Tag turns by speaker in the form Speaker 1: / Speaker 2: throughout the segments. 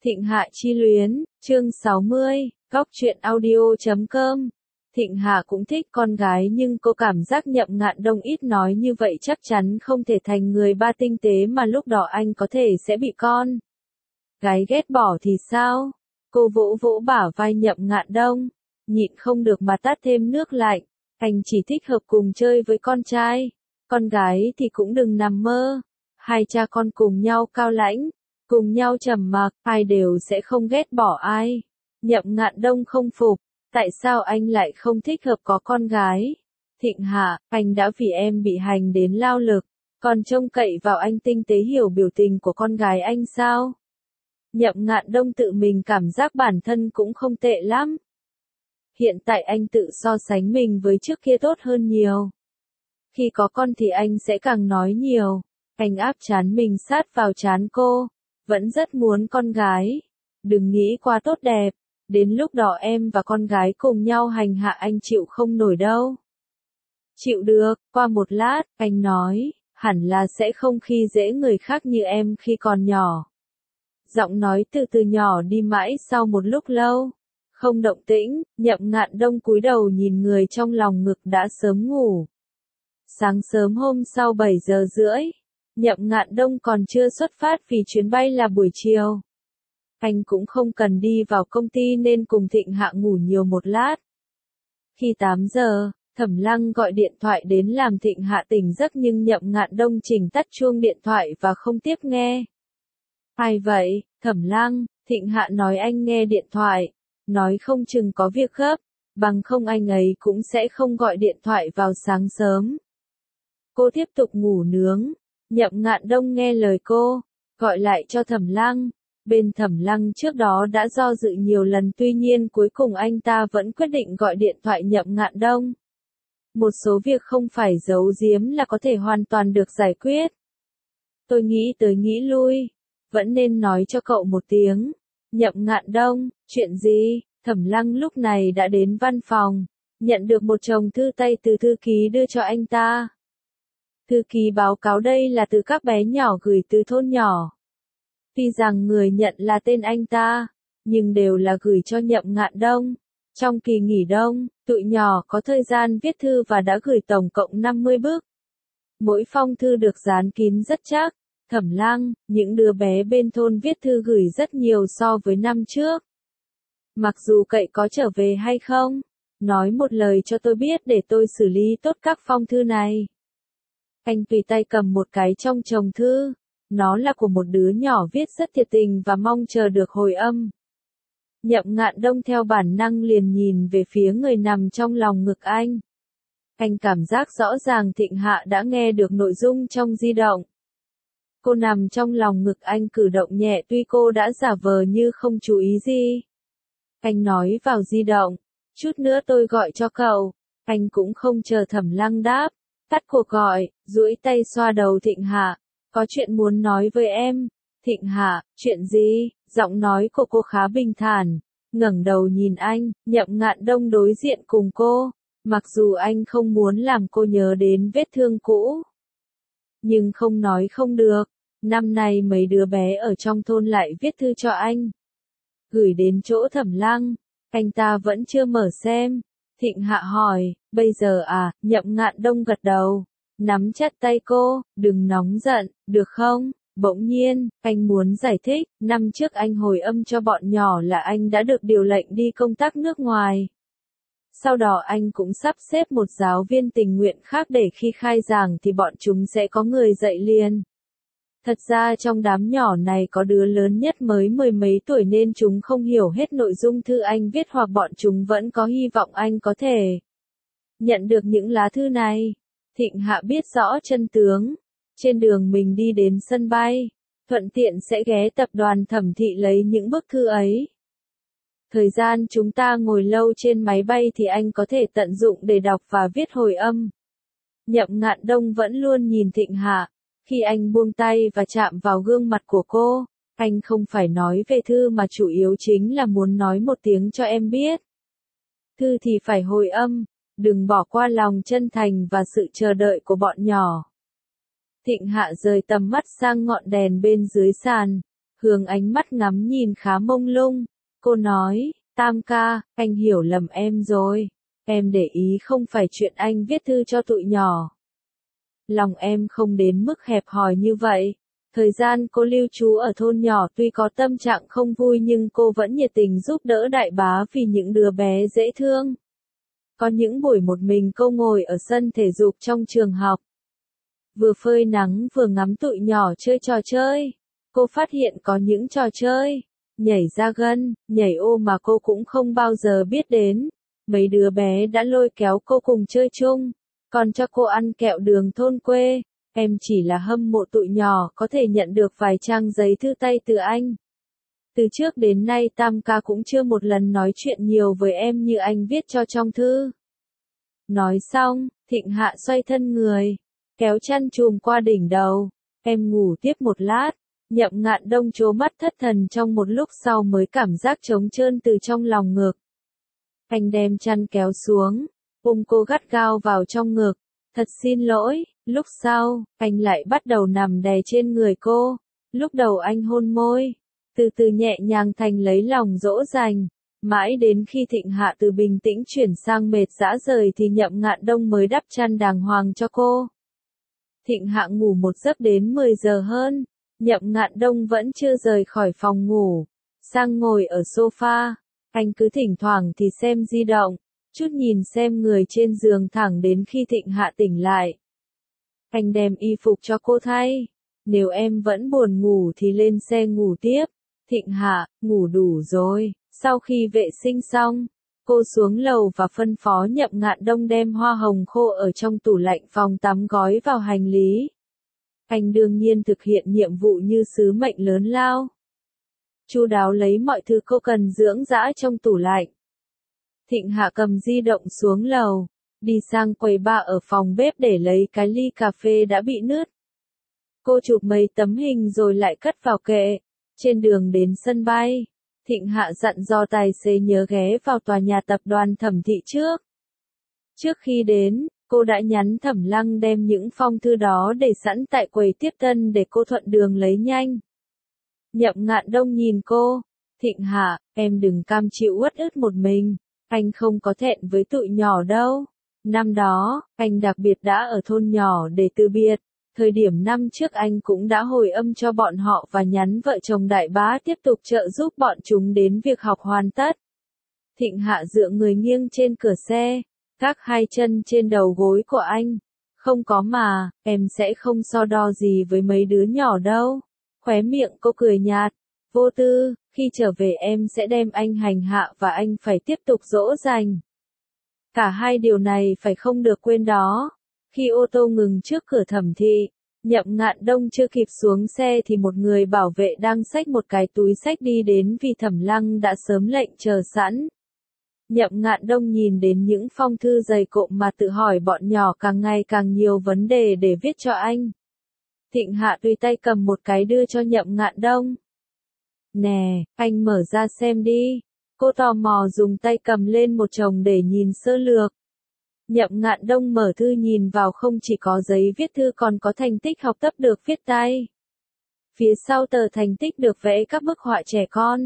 Speaker 1: Thịnh Hạ chi luyến, chương 60, góc truyện audio.com. Thịnh Hạ cũng thích con gái nhưng cô cảm giác Nhậm Ngạn Đông ít nói như vậy chắc chắn không thể thành người ba tinh tế mà lúc đó anh có thể sẽ bị con gái ghét bỏ thì sao? Cô vỗ vỗ bả vai Nhậm Ngạn Đông, nhịn không được mà tát thêm nước lạnh, anh chỉ thích hợp cùng chơi với con trai, con gái thì cũng đừng nằm mơ. Hai cha con cùng nhau cao lãnh, cùng nhau trầm mặc, ai đều sẽ không ghét bỏ ai. Nhậm Ngạn Đông không phục, tại sao anh lại không thích hợp có con gái? Thịnh Hạ, anh đã vì em bị hành đến lao lực, còn trông cậy vào anh tinh tế hiểu biểu tình của con gái anh sao? Nhậm Ngạn Đông tự mình cảm giác bản thân cũng không tệ lắm. Hiện tại anh tự so sánh mình với trước kia tốt hơn nhiều. Khi có con thì anh sẽ càng nói nhiều. Anh áp trán mình sát vào trán cô, vẫn rất muốn con gái. Đừng nghĩ quá tốt đẹp, đến lúc đó em và con gái cùng nhau hành hạ anh chịu không nổi đâu. Chịu được, qua một lát, anh nói, hẳn là sẽ không khi dễ người khác như em khi còn nhỏ. Giọng nói từ từ nhỏ đi mãi sau một lúc lâu. Không động tĩnh, Nhậm Ngạn Đông cúi đầu nhìn người trong lòng ngực đã sớm ngủ. Sáng sớm hôm sau 7 giờ rưỡi. Nhậm Ngạn Đông còn chưa xuất phát vì chuyến bay là buổi chiều. Anh cũng không cần đi vào công ty nên cùng Thịnh Hạ ngủ nhiều một lát. Khi 8 giờ, Thẩm Lăng gọi điện thoại đến làm Thịnh Hạ tỉnh giấc nhưng Nhậm Ngạn Đông chỉnh tắt chuông điện thoại và không tiếp nghe. Ai vậy, Thẩm Lăng? Thịnh Hạ nói anh nghe điện thoại, nói không chừng có việc gấp, bằng không anh ấy cũng sẽ không gọi điện thoại vào sáng sớm. Cô tiếp tục ngủ nướng. Nhậm Ngạn Đông nghe lời cô, gọi lại cho Thẩm Lăng. Bên Thẩm Lăng trước đó đã do dự nhiều lần tuy nhiên cuối cùng anh ta vẫn quyết định gọi điện thoại Nhậm Ngạn Đông. Một số việc không phải giấu giếm là có thể hoàn toàn được giải quyết. Tôi nghĩ tới nghĩ lui, vẫn nên nói cho cậu một tiếng. Nhậm Ngạn Đông, chuyện gì? Thẩm Lăng lúc này đã đến văn phòng, nhận được một chồng thư tay từ thư ký đưa cho anh ta. Thư ký báo cáo đây là từ các bé nhỏ gửi từ thôn nhỏ. Tuy rằng người nhận là tên anh ta, nhưng đều là gửi cho Nhậm Ngạn Đông. Trong kỳ nghỉ đông, tụi nhỏ có thời gian viết thư và đã gửi tổng cộng 50 bức. Mỗi phong thư được dán kín rất chắc. Thẩm Lăng, những đứa bé bên thôn viết thư gửi rất nhiều so với năm trước. Mặc dù cậy có trở về hay không, nói một lời cho tôi biết để tôi xử lý tốt các phong thư này. Anh tùy tay cầm một cái trong chồng thư, nó là của một đứa nhỏ viết rất thiệt tình và mong chờ được hồi âm. Nhậm Ngạn Đông theo bản năng liền nhìn về phía người nằm trong lòng ngực anh. Anh cảm giác rõ ràng Thịnh Hạ đã nghe được nội dung trong di động. Cô nằm trong lòng ngực anh cử động nhẹ tuy cô đã giả vờ như không chú ý gì. Anh nói vào di động, chút nữa tôi gọi cho cậu. Anh cũng không chờ Thẩm Lăng đáp, tắt cuộc gọi, duỗi tay xoa đầu Thịnh Hạ. Có chuyện muốn nói với em. Thịnh Hạ, chuyện gì? Giọng nói của cô khá bình thản, ngẩng đầu nhìn anh. Nhậm Ngạn Đông đối diện cùng cô, mặc dù anh không muốn làm cô nhớ đến vết thương cũ. Nhưng không nói không được, năm nay mấy đứa bé ở trong thôn lại viết thư cho anh. Gửi đến chỗ Thẩm Lăng, anh ta vẫn chưa mở xem. Thịnh Hạ hỏi, bây giờ à? Nhậm Ngạn Đông gật đầu, nắm chặt tay cô, đừng nóng giận, được không? Bỗng nhiên, anh muốn giải thích, năm trước anh hồi âm cho bọn nhỏ là anh đã được điều lệnh đi công tác nước ngoài. Sau đó anh cũng sắp xếp một giáo viên tình nguyện khác để khi khai giảng thì bọn chúng sẽ có người dạy liền. Thật ra trong đám nhỏ này có đứa lớn nhất mới mười mấy tuổi nên chúng không hiểu hết nội dung thư anh viết hoặc bọn chúng vẫn có hy vọng anh có thể nhận được những lá thư này. Thịnh Hạ biết rõ chân tướng. Trên đường mình đi đến sân bay, thuận tiện sẽ ghé tập đoàn Thẩm Thị lấy những bức thư ấy. Thời gian chúng ta ngồi lâu trên máy bay thì anh có thể tận dụng để đọc và viết hồi âm. Nhậm Ngạn Đông vẫn luôn nhìn Thịnh Hạ. Khi anh buông tay và chạm vào gương mặt của cô, anh không phải nói về thư mà chủ yếu chính là muốn nói một tiếng cho em biết. Thư thì phải hồi âm, đừng bỏ qua lòng chân thành và sự chờ đợi của bọn nhỏ. Thịnh Hạ rời tầm mắt sang ngọn đèn bên dưới sàn, Hướng ánh mắt ngắm nhìn khá mông lung. Cô nói, Tam ca, anh hiểu lầm em rồi. Em để ý không phải chuyện anh viết thư cho tụi nhỏ. Lòng em không đến mức hẹp hòi như vậy. Thời gian cô lưu trú ở thôn nhỏ tuy có tâm trạng không vui nhưng cô vẫn nhiệt tình giúp đỡ đại bá vì những đứa bé dễ thương. Có những buổi một mình cô ngồi ở sân thể dục trong trường học. Vừa phơi nắng vừa ngắm tụi nhỏ chơi trò chơi. Cô phát hiện có những trò chơi, nhảy ra gân, nhảy ô mà cô cũng không bao giờ biết đến. Mấy đứa bé đã lôi kéo cô cùng chơi chung, còn cho cô ăn kẹo đường thôn quê. Em chỉ là hâm mộ tụi nhỏ có thể nhận được vài trang giấy thư tay từ anh. Từ trước đến nay Tam ca cũng chưa một lần nói chuyện nhiều với em như anh viết cho trong thư. Nói xong, Thịnh Hạ xoay thân người, kéo chăn chùm qua đỉnh đầu. Em ngủ tiếp một lát. Nhậm Ngạn Đông trố mắt thất thần trong một lúc sau mới cảm giác trống trơn từ trong lòng ngực. Anh đem chăn kéo xuống, ôm cô gắt gao vào trong ngực. Thật xin lỗi. Lúc sau, anh lại bắt đầu nằm đè trên người cô. Lúc đầu anh hôn môi, từ từ nhẹ nhàng thành lấy lòng dỗ dành. Mãi đến khi Thịnh Hạ từ bình tĩnh chuyển sang mệt rã rời thì Nhậm Ngạn Đông mới đắp chăn đàng hoàng cho cô. Thịnh Hạ ngủ một giấc đến 10 giờ hơn. Nhậm Ngạn Đông vẫn chưa rời khỏi phòng ngủ, sang ngồi ở sofa. Anh cứ thỉnh thoảng thì xem di động, chút nhìn xem người trên giường thẳng đến khi Thịnh Hạ tỉnh lại. Anh đem y phục cho cô thay. Nếu em vẫn buồn ngủ thì lên xe ngủ tiếp. Thịnh Hạ, ngủ đủ rồi. Sau khi vệ sinh xong, cô xuống lầu và phân phó Nhậm Ngạn Đông đem hoa hồng khô ở trong tủ lạnh phòng tắm gói vào hành lý. Anh đương nhiên thực hiện nhiệm vụ như sứ mệnh lớn lao. Chu đáo lấy mọi thứ cô cần dưỡng dã trong tủ lạnh. Thịnh Hạ cầm di động xuống lầu, đi sang quầy bar ở phòng bếp để lấy cái ly cà phê đã bị nứt. Cô chụp mấy tấm hình rồi lại cất vào kệ. Trên đường đến sân bay, Thịnh Hạ dặn dò tài xế nhớ ghé vào tòa nhà tập đoàn Thẩm Thị trước. Trước khi đến, cô đã nhắn Thẩm Lăng đem những phong thư đó để sẵn tại quầy tiếp tân để cô thuận đường lấy nhanh. Nhậm Ngạn Đông nhìn cô, Thịnh Hạ, em đừng cam chịu uất ức một mình, anh không có thẹn với tụi nhỏ đâu. Năm đó, anh đặc biệt đã ở thôn nhỏ để từ biệt, thời điểm năm trước anh cũng đã hồi âm cho bọn họ và nhắn vợ chồng đại bá tiếp tục trợ giúp bọn chúng đến việc học hoàn tất. Thịnh Hạ dựa người nghiêng trên cửa xe, gác hai chân trên đầu gối của anh. Không có mà, em sẽ không so đo gì với mấy đứa nhỏ đâu. Khóe miệng cô cười nhạt, vô tư, khi trở về em sẽ đem anh hành hạ và anh phải tiếp tục dỗ dành. Cả hai điều này phải không được quên đó. Khi ô tô ngừng trước cửa Thẩm Thị, Nhậm Ngạn Đông chưa kịp xuống xe thì một người bảo vệ đang xách một cái túi xách đi đến vì Thẩm Lăng đã sớm lệnh chờ sẵn. Nhậm Ngạn Đông nhìn đến những phong thư dày cộm mà tự hỏi bọn nhỏ càng ngày càng nhiều vấn đề để viết cho anh. Thịnh Hạ tùy tay cầm một cái đưa cho Nhậm Ngạn Đông. Nè, anh mở ra xem đi. Cô tò mò dùng tay cầm lên một chồng để nhìn sơ lược. Nhậm Ngạn Đông mở thư nhìn vào không chỉ có giấy viết thư còn có thành tích học tập được viết tay. Phía sau tờ thành tích được vẽ các bức họa trẻ con.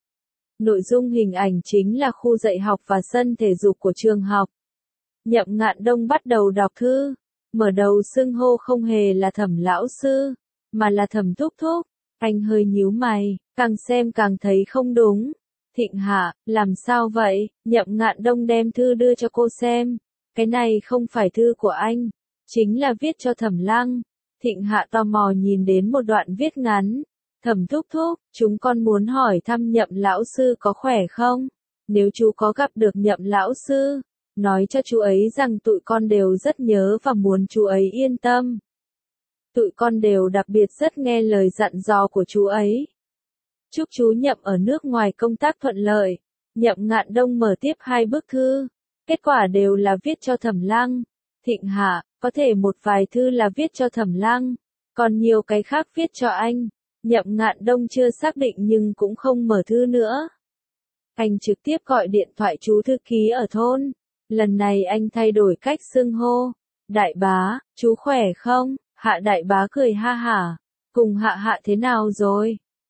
Speaker 1: Nội dung hình ảnh chính là khu dạy học và sân thể dục của trường học. Nhậm Ngạn Đông bắt đầu đọc thư. Mở đầu xưng hô không hề là Thẩm lão sư, mà là Thẩm thúc thúc. Anh hơi nhíu mày, càng xem càng thấy không đúng. Thịnh Hạ, làm sao vậy? Nhậm Ngạn Đông đem thư đưa cho cô xem. Cái này không phải thư của anh, chính là viết cho Thẩm Lăng. Thịnh Hạ tò mò nhìn đến một đoạn viết ngắn. Thẩm thúc thúc, chúng con muốn hỏi thăm Nhậm lão sư có khỏe không? Nếu chú có gặp được Nhậm lão sư, nói cho chú ấy rằng tụi con đều rất nhớ và muốn chú ấy yên tâm. Tụi con đều đặc biệt rất nghe lời dặn dò của chú ấy. Chúc chú Nhậm ở nước ngoài công tác thuận lợi. Nhậm Ngạn Đông mở tiếp hai bức thư. Kết quả đều là viết cho Thẩm Lăng. Thịnh Hạ, có thể một vài thư là viết cho Thẩm Lăng, còn nhiều cái khác viết cho anh. Nhậm Ngạn Đông chưa xác định nhưng cũng không mở thư nữa. Anh trực tiếp gọi điện thoại chú thư ký ở thôn. Lần này anh thay đổi cách xưng hô. Đại bá, chú khỏe không? Hạ đại bá cười ha hả. Cùng Hạ Hạ thế nào rồi?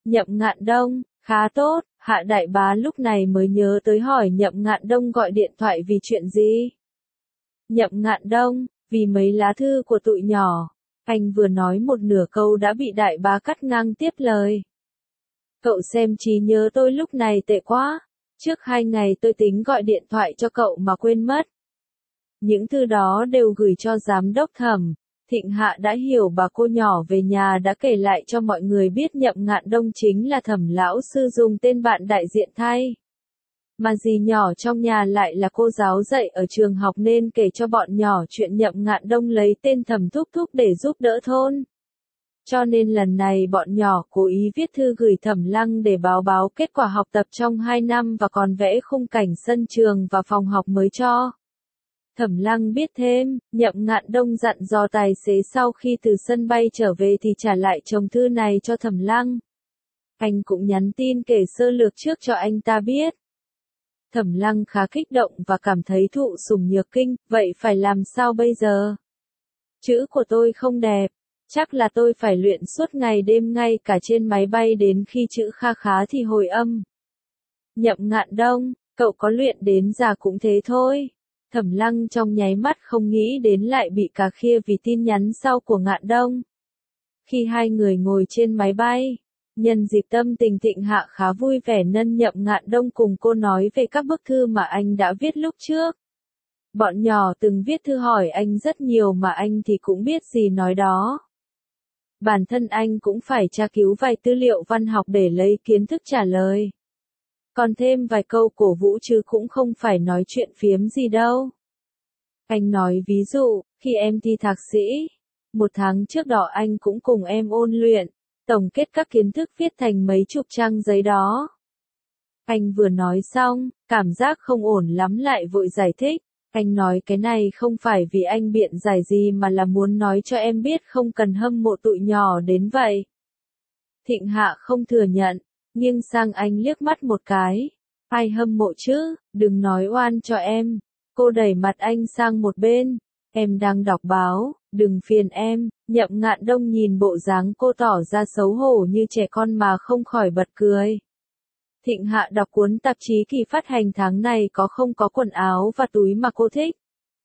Speaker 1: Nhậm Ngạn Đông, khá tốt, Hạ đại bá lúc này mới nhớ tới hỏi Nhậm Ngạn Đông gọi điện thoại vì chuyện gì. Nhậm Ngạn Đông, vì mấy lá thư của tụi nhỏ. Anh vừa nói một nửa câu đã bị đại bá cắt ngang tiếp lời. Cậu xem trí nhớ tôi lúc này tệ quá. Trước 2 ngày tôi tính gọi điện thoại cho cậu mà quên mất. Những thư đó đều gửi cho giám đốc Thẩm. Thịnh Hạ đã hiểu bà cô nhỏ về nhà đã kể lại cho mọi người biết Nhậm Ngạn Đông chính là Thẩm lão sư dùng tên bạn đại diện thay. Mà dì nhỏ trong nhà lại là cô giáo dạy ở trường học nên kể cho bọn nhỏ chuyện Nhậm Ngạn Đông lấy tên Thẩm thúc thúc để giúp đỡ thôn. Cho nên lần này bọn nhỏ cố ý viết thư gửi Thẩm Lăng để báo kết quả học tập trong 2 năm và còn vẽ khung cảnh sân trường và phòng học mới cho. Thẩm Lăng biết thêm, Nhậm Ngạn Đông dặn dò tài xế sau khi từ sân bay trở về thì trả lại chồng thư này cho Thẩm Lăng. Anh cũng nhắn tin kể sơ lược trước cho anh ta biết. Thẩm Lăng khá kích động và cảm thấy thụ sủng nhược kinh, vậy phải làm sao bây giờ? Chữ của tôi không đẹp, chắc là tôi phải luyện suốt ngày đêm ngay cả trên máy bay đến khi chữ kha khá thì hồi âm. Nhậm Ngạn Đông, cậu có luyện đến già cũng thế thôi. Thẩm Lăng trong nháy mắt không nghĩ đến lại bị cà khịa vì tin nhắn sau của Ngạn Đông. Khi hai người ngồi trên máy bay, nhân dịp tâm tình Thịnh Hạ khá vui vẻ nên Nhậm Ngạn Đông cùng cô nói về các bức thư mà anh đã viết lúc trước. Bọn nhỏ từng viết thư hỏi anh rất nhiều mà anh thì cũng biết gì nói đó. Bản thân anh cũng phải tra cứu vài tư liệu văn học để lấy kiến thức trả lời. Còn thêm vài câu cổ vũ chứ cũng không phải nói chuyện phiếm gì đâu. Anh nói ví dụ, khi em thi thạc sĩ, 1 tháng trước đó anh cũng cùng em ôn luyện, tổng kết các kiến thức viết thành mấy chục trang giấy đó. Anh vừa nói xong, cảm giác không ổn lắm lại vội giải thích. Anh nói cái này không phải vì anh biện giải gì mà là muốn nói cho em biết không cần hâm mộ tụi nhỏ đến vậy. Thịnh Hạ không thừa nhận, nghiêng sang anh liếc mắt một cái. Ai hâm mộ chứ, đừng nói oan cho em. Cô đẩy mặt anh sang một bên. Em đang đọc báo, đừng phiền em. Nhậm Ngạn Đông nhìn bộ dáng cô tỏ ra xấu hổ như trẻ con mà không khỏi bật cười. Thịnh Hạ đọc cuốn tạp chí kỳ phát hành tháng này không có quần áo và túi mà cô thích.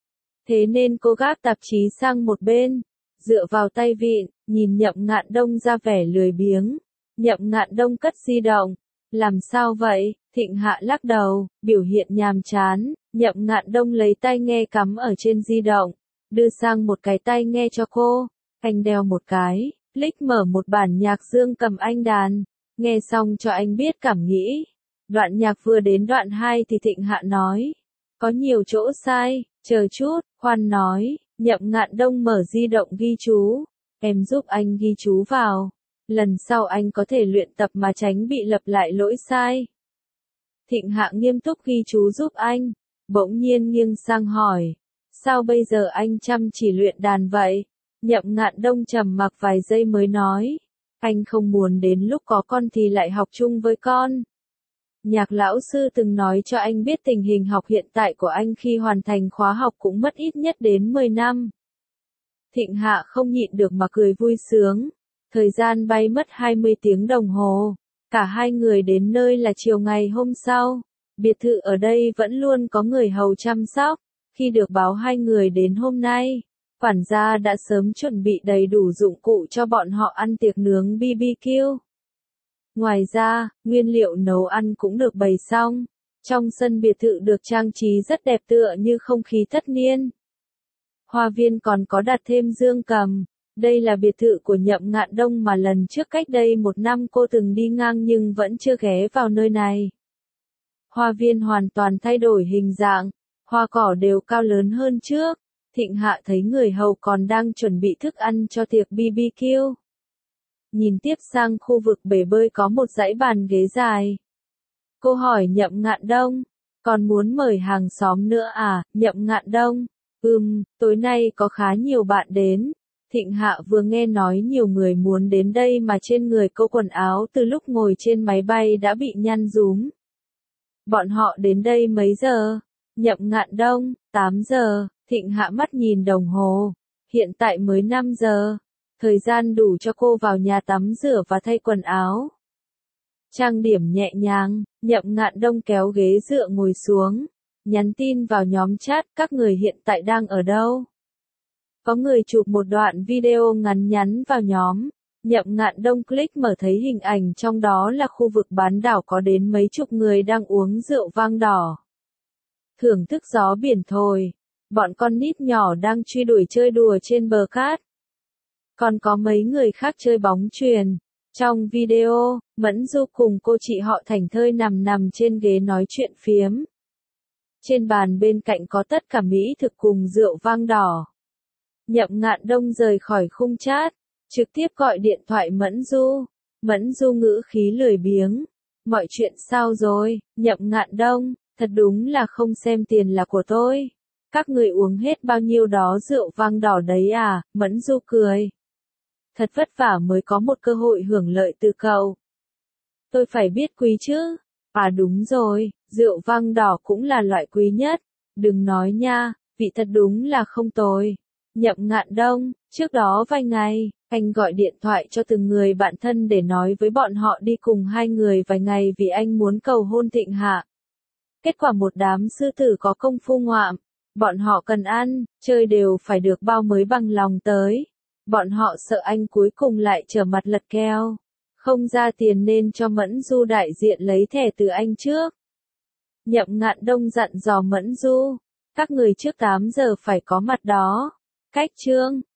Speaker 1: Thế nên cô gác tạp chí sang một bên, dựa vào tay vịn, nhìn Nhậm Ngạn Đông ra vẻ lười biếng. Nhậm Ngạn Đông cất di động. Làm sao vậy? Thịnh Hạ lắc đầu, biểu hiện nhàm chán. Nhậm Ngạn Đông lấy tai nghe cắm ở trên di động, đưa sang một cái tai nghe cho cô. Anh đeo một cái, click mở một bản nhạc dương cầm anh đàn. Nghe xong cho anh biết cảm nghĩ. Đoạn nhạc vừa đến đoạn 2 thì Thịnh Hạ nói. Có nhiều chỗ sai, chờ chút, khoan nói. Nhậm Ngạn Đông mở di động ghi chú. Em giúp anh ghi chú vào. Lần sau anh có thể luyện tập mà tránh bị lặp lại lỗi sai. Thịnh Hạ nghiêm túc ghi chú giúp anh. Bỗng nhiên nghiêng sang hỏi. Sao bây giờ anh chăm chỉ luyện đàn vậy? Nhậm Ngạn Đông trầm mặc vài giây mới nói. Anh không muốn đến lúc có con thì lại học chung với con. Nhạc lão sư từng nói cho anh biết tình hình học hiện tại của anh khi hoàn thành khóa học cũng mất ít nhất đến 10 năm. Thịnh Hạ không nhịn được mà cười vui sướng. Thời gian bay mất 20 tiếng đồng hồ. Cả hai người đến nơi là chiều ngày hôm sau. Biệt thự ở đây vẫn luôn có người hầu chăm sóc. Khi được báo hai người đến hôm nay, quản gia đã sớm chuẩn bị đầy đủ dụng cụ cho bọn họ ăn tiệc nướng BBQ. Ngoài ra, nguyên liệu nấu ăn cũng được bày xong. Trong sân biệt thự được trang trí rất đẹp tựa như không khí tất niên. Hoa viên còn có đặt thêm dương cầm. Đây là biệt thự của Nhậm Ngạn Đông mà lần trước cách đây 1 năm cô từng đi ngang nhưng vẫn chưa ghé vào nơi này. Hoa viên hoàn toàn thay đổi hình dạng, hoa cỏ đều cao lớn hơn trước. Thịnh Hạ thấy người hầu còn đang chuẩn bị thức ăn cho tiệc BBQ. Nhìn tiếp sang khu vực bể bơi có một dãy bàn ghế dài. Cô hỏi Nhậm Ngạn Đông, còn muốn mời hàng xóm nữa à? Nhậm Ngạn Đông, tối nay có khá nhiều bạn đến. Thịnh Hạ vừa nghe nói nhiều người muốn đến đây mà trên người cô quần áo từ lúc ngồi trên máy bay đã bị nhăn rúm. Bọn họ đến đây mấy giờ? Nhậm Ngạn Đông, 8 giờ. Thịnh Hạ mắt nhìn đồng hồ. Hiện tại mới 5 giờ. Thời gian đủ cho cô vào nhà tắm rửa và thay quần áo. Trang điểm nhẹ nhàng, Nhậm Ngạn Đông kéo ghế dựa ngồi xuống, nhắn tin vào nhóm chat các người hiện tại đang ở đâu. Có người chụp một đoạn video ngắn nhắn vào nhóm. Nhậm Ngạn Đông click mở thấy hình ảnh trong đó là khu vực bán đảo có đến mấy chục người đang uống rượu vang đỏ. Thưởng thức gió biển thổi. Bọn con nít nhỏ đang truy đuổi chơi đùa trên bờ cát. Còn có mấy người khác chơi bóng chuyền. Trong video, Mẫn Du cùng cô chị họ thảnh thơi nằm trên ghế nói chuyện phiếm. Trên bàn bên cạnh có tất cả mỹ thực cùng rượu vang đỏ. Nhậm Ngạn Đông rời khỏi khung chat, trực tiếp gọi điện thoại Mẫn Du. Mẫn Du ngữ khí lười biếng. Mọi chuyện sao rồi, Nhậm Ngạn Đông, thật đúng là không xem tiền là của tôi. Các người uống hết bao nhiêu đó rượu vang đỏ đấy à, Mẫn Du cười. Thật vất vả mới có một cơ hội hưởng lợi từ cậu. Tôi phải biết quý chứ. À đúng rồi, rượu vang đỏ cũng là loại quý nhất. Đừng nói nha, vị thật đúng là không tồi. Nhậm Ngạn Đông, trước đó vài ngày, anh gọi điện thoại cho từng người bạn thân để nói với bọn họ đi cùng hai người vài ngày vì anh muốn cầu hôn Thịnh Hạ. Kết quả một đám sư tử có công phu ngoạm. Bọn họ cần ăn, chơi đều phải được bao mới bằng lòng tới. Bọn họ sợ anh cuối cùng lại trở mặt lật keo. Không ra tiền nên cho Mẫn Du đại diện lấy thẻ từ anh trước. Nhậm Ngạn Đông dặn dò Mẫn Du. Các người trước 8 giờ phải có mặt đó. Cách chương.